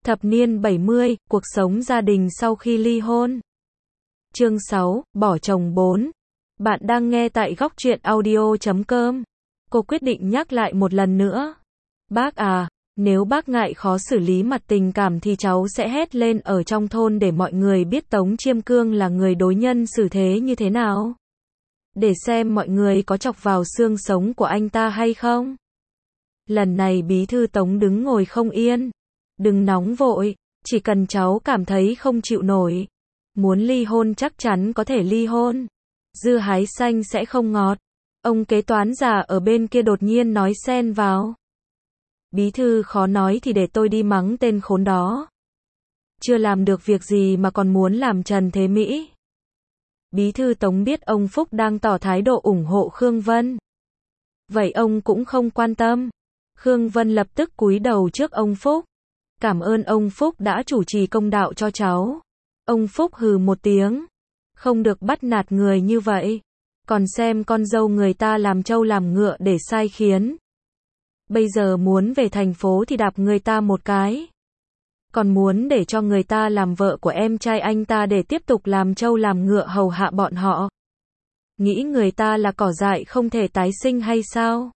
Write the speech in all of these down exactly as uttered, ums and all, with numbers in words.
Thập niên bảy mươi, cuộc sống gia đình sau khi ly hôn. Chương sáu, bỏ chồng bốn. Bạn đang nghe tại góc truyện audio chấm com. Cô quyết định nhắc lại một lần nữa. Bác à, nếu bác ngại khó xử lý mặt tình cảm thì cháu sẽ hét lên ở trong thôn để mọi người biết Tống Chiêm Cương là người đối nhân xử thế như thế nào. Để xem mọi người có chọc vào xương sống của anh ta hay không. Lần này bí thư Tống đứng ngồi không yên. Đừng nóng vội, chỉ cần cháu cảm thấy không chịu nổi. Muốn ly hôn chắc chắn có thể ly hôn. Dưa hái xanh sẽ không ngọt. Ông kế toán già ở bên kia đột nhiên nói xen vào. Bí thư khó nói thì để tôi đi mắng tên khốn đó. Chưa làm được việc gì mà còn muốn làm Trần Thế Mỹ. Bí thư Tống biết ông Phúc đang tỏ thái độ ủng hộ Khương Vân. Vậy ông cũng không quan tâm. Khương Vân lập tức cúi đầu trước ông Phúc. Cảm ơn ông Phúc đã chủ trì công đạo cho cháu. Ông Phúc hừ một tiếng. Không được bắt nạt người như vậy. Còn xem con dâu người ta làm trâu làm ngựa để sai khiến. Bây giờ muốn về thành phố thì đạp người ta một cái. Còn muốn để cho người ta làm vợ của em trai anh ta để tiếp tục làm trâu làm ngựa hầu hạ bọn họ. Nghĩ người ta là cỏ dại không thể tái sinh hay sao?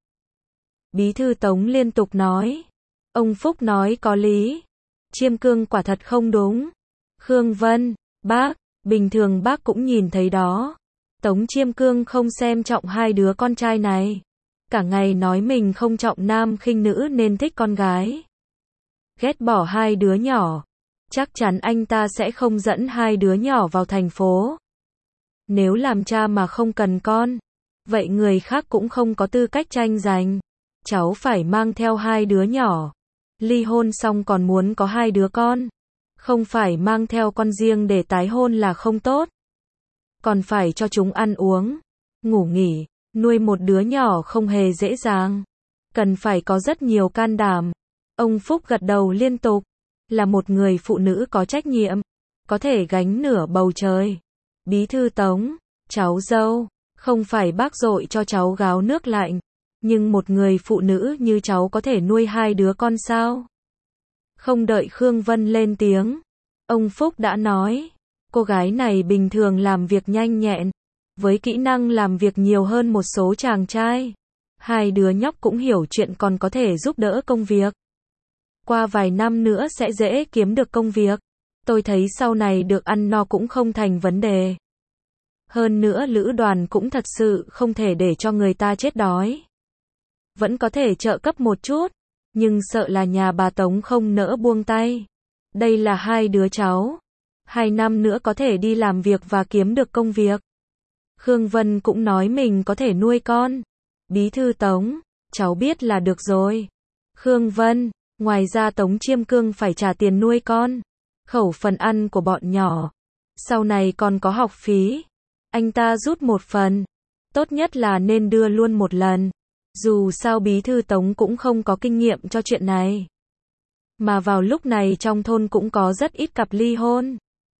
Bí thư Tống liên tục nói. Ông Phúc nói có lý. Chiêm Cương quả thật không đúng. Khương Vân, bác, bình thường bác cũng nhìn thấy đó. Tống Chiêm Cương không xem trọng hai đứa con trai này. Cả ngày nói mình không trọng nam khinh nữ nên thích con gái. Ghét bỏ hai đứa nhỏ. Chắc chắn anh ta sẽ không dẫn hai đứa nhỏ vào thành phố. Nếu làm cha mà không cần con, vậy người khác cũng không có tư cách tranh giành. Cháu phải mang theo hai đứa nhỏ. Ly hôn xong còn muốn có hai đứa con. Không phải mang theo con riêng để tái hôn là không tốt. Còn phải cho chúng ăn uống, ngủ nghỉ, nuôi một đứa nhỏ không hề dễ dàng. Cần phải có rất nhiều can đảm. Ông Phúc gật đầu liên tục. Là một người phụ nữ có trách nhiệm. Có thể gánh nửa bầu trời. Bí thư Tống, cháu dâu, không phải bác dội cho cháu gáo nước lạnh. Nhưng một người phụ nữ như cháu có thể nuôi hai đứa con sao? Không đợi Khương Vân lên tiếng. Ông Phúc đã nói. Cô gái này bình thường làm việc nhanh nhẹn. Với kỹ năng làm việc nhiều hơn một số chàng trai. Hai đứa nhóc cũng hiểu chuyện còn có thể giúp đỡ công việc. Qua vài năm nữa sẽ dễ kiếm được công việc. Tôi thấy sau này được ăn no cũng không thành vấn đề. Hơn nữa lữ đoàn cũng thật sự không thể để cho người ta chết đói. Vẫn có thể trợ cấp một chút, nhưng sợ là nhà bà Tống không nỡ buông tay. Đây là hai đứa cháu. Hai năm nữa có thể đi làm việc và kiếm được công việc. Khương Vân cũng nói mình có thể nuôi con. Bí thư Tống, cháu biết là được rồi. Khương Vân, ngoài ra Tống Chiêm Cương phải trả tiền nuôi con. Khẩu phần ăn của bọn nhỏ. Sau này còn có học phí. Anh ta rút một phần. Tốt nhất là nên đưa luôn một lần. Dù sao bí thư Tống cũng không có kinh nghiệm cho chuyện này. Mà vào lúc này trong thôn cũng có rất ít cặp ly hôn.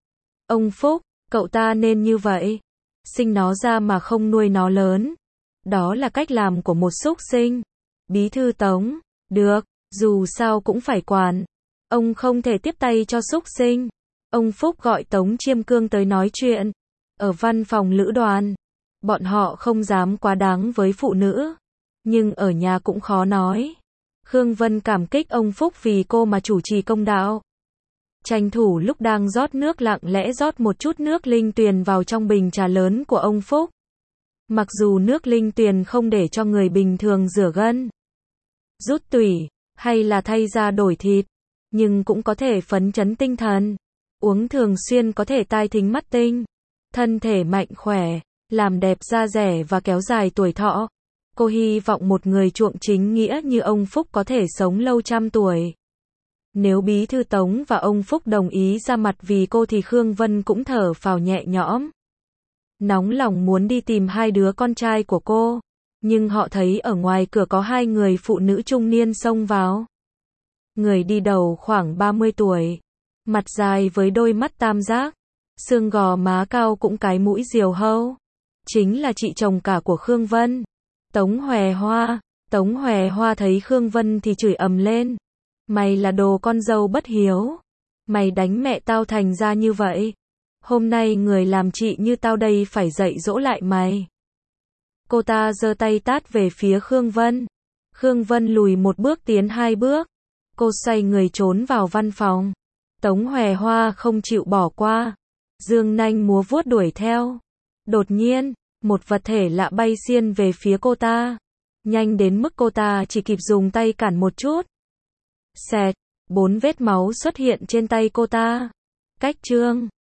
Ông Phúc, cậu ta nên như vậy. Sinh nó ra mà không nuôi nó lớn. Đó là cách làm của một súc sinh. Bí thư Tống, được, dù sao cũng phải quản. Ông không thể tiếp tay cho súc sinh. Ông Phúc gọi Tống Chiêm Cương tới nói chuyện. Ở văn phòng lữ đoàn. Bọn họ không dám quá đáng với phụ nữ. Nhưng ở nhà cũng khó nói. Khương Vân cảm kích ông Phúc vì cô mà chủ trì công đạo. Tranh thủ lúc đang rót nước lặng lẽ rót một chút nước linh tuyền vào trong bình trà lớn của ông Phúc. Mặc dù nước linh tuyền không để cho người bình thường rửa gân, rút tủy, hay là thay da đổi thịt, nhưng cũng có thể phấn chấn tinh thần. Uống thường xuyên có thể tai thính mắt tinh, thân thể mạnh khỏe, làm đẹp da dẻ và kéo dài tuổi thọ. Cô hy vọng một người chuộng chính nghĩa như ông Phúc có thể sống lâu trăm tuổi. Nếu bí thư Tống và ông Phúc đồng ý ra mặt vì cô thì Khương Vân cũng thở phào nhẹ nhõm. Nóng lòng muốn đi tìm hai đứa con trai của cô. Nhưng họ thấy ở ngoài cửa có hai người phụ nữ trung niên xông vào. Người đi đầu khoảng ba mươi tuổi. Mặt dài với đôi mắt tam giác. Xương gò má cao cũng cái mũi diều hâu. Chính là chị chồng cả của Khương Vân. Tống Hòe Hoa. Tống Hòe Hoa thấy Khương Vân thì chửi ầm lên. Mày là đồ con dâu bất hiếu. Mày đánh mẹ tao thành ra như vậy. Hôm nay người làm chị như tao đây phải dạy dỗ lại mày. Cô ta giơ tay tát về phía Khương Vân. Khương Vân lùi một bước tiến hai bước. Cô xoay người trốn vào văn phòng. Tống Hòe Hoa không chịu bỏ qua. Dương nanh múa vuốt đuổi theo. Đột nhiên, một vật thể lạ bay xiên về phía cô ta. Nhanh đến mức cô ta chỉ kịp dùng tay cản một chút. Xẹt, bốn vết máu xuất hiện trên tay cô ta. Cách chương